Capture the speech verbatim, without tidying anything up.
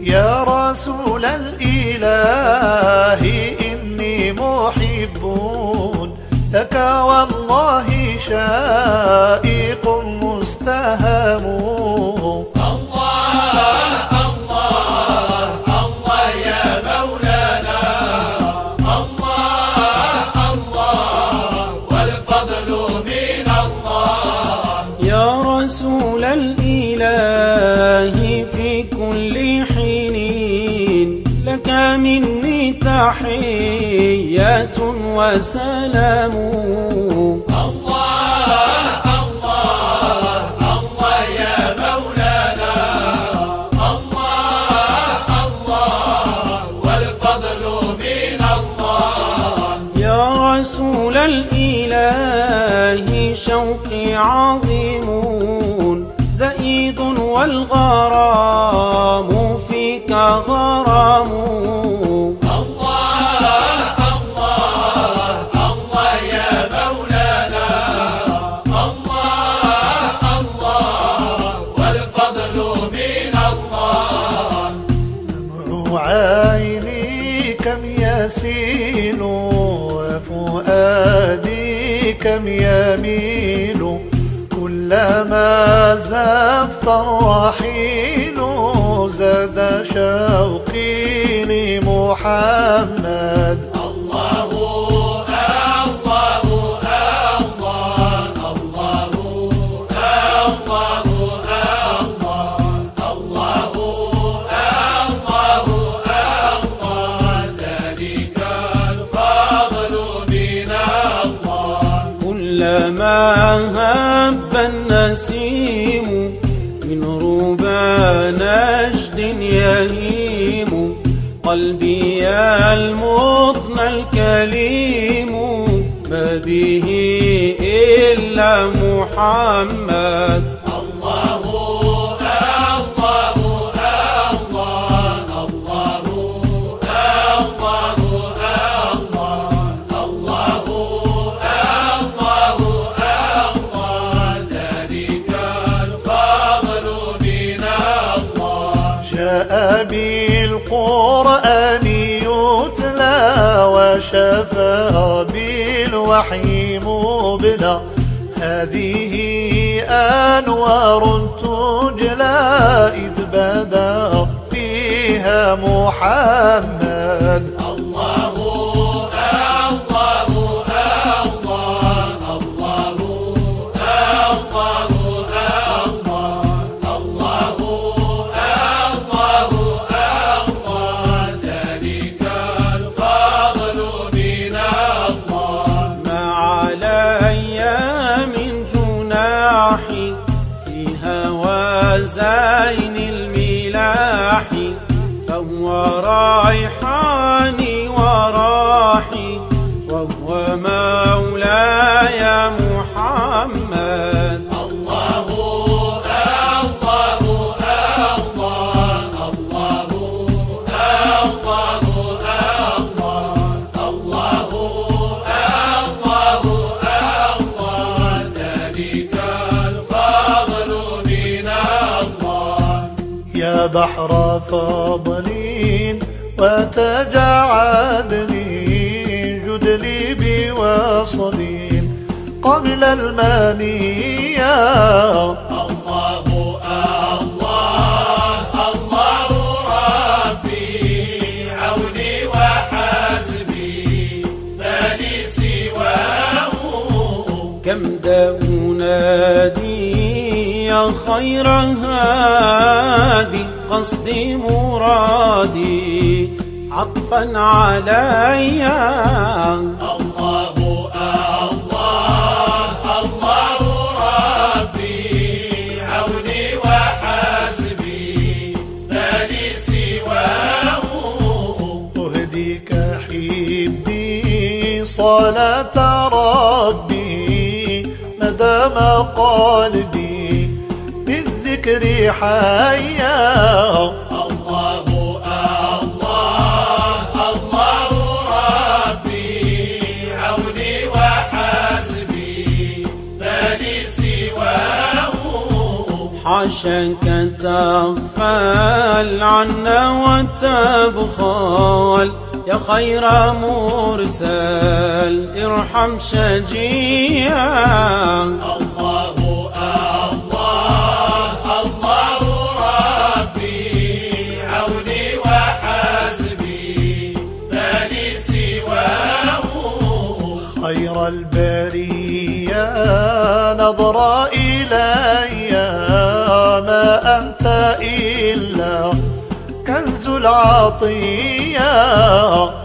يا رسول الإله إني محب لك والله شائق مستهام. رسول الإله في كل حين لك مني تحية وسلام. الله الله الله يا مولانا، الله الله والفضل من الله. يا رسول الإله شوقي عظيم زئيد والغرام فيك غرام. الله الله الله يا مولانا، الله الله والفضل من الله. دمع عيني كم يسيل وفؤادي كم يميل كلما زف الرحيل زاد شوقي لمحمد. الله الله الله الله الله الله الله ذلك الفضل من الله. كلما هب النسيم من ربى نجد يهيم قلبي المطنى الكليم ما به إلا محمد. الله بالقرآن يتلى وشفى بالوحي مبلى هذه أنوار تجلى إذ بدا فيها محمد. الله زين الملاح فهو رايحاني وراحي وهو مولاي محمد. الله الله الله الله الله الله ذلك الفضل من يا بحر فضل وتجعدني جد لي بوصل قبل المنية. الله الله الله ربي عوني وحسبي ما لي سواه. كم دا أنادي يا خير هادي قصدي مرادي عطفا علي. الله الله الله ربي عوني وحسبي ما لي سواه. أهديك حبي صلاة ربي ندم قلبي بالذكر حيا. الله الله الله ربي عوني وحسبي ما لي سواه. حاشاك تغفل عنا وتبخل يا خير مرسل ارحم شجيعا. الله الله الله ربي عوني وحسبي ما لي سواه. خير البرية نظر إلي ما أنت إلا كنز العطية.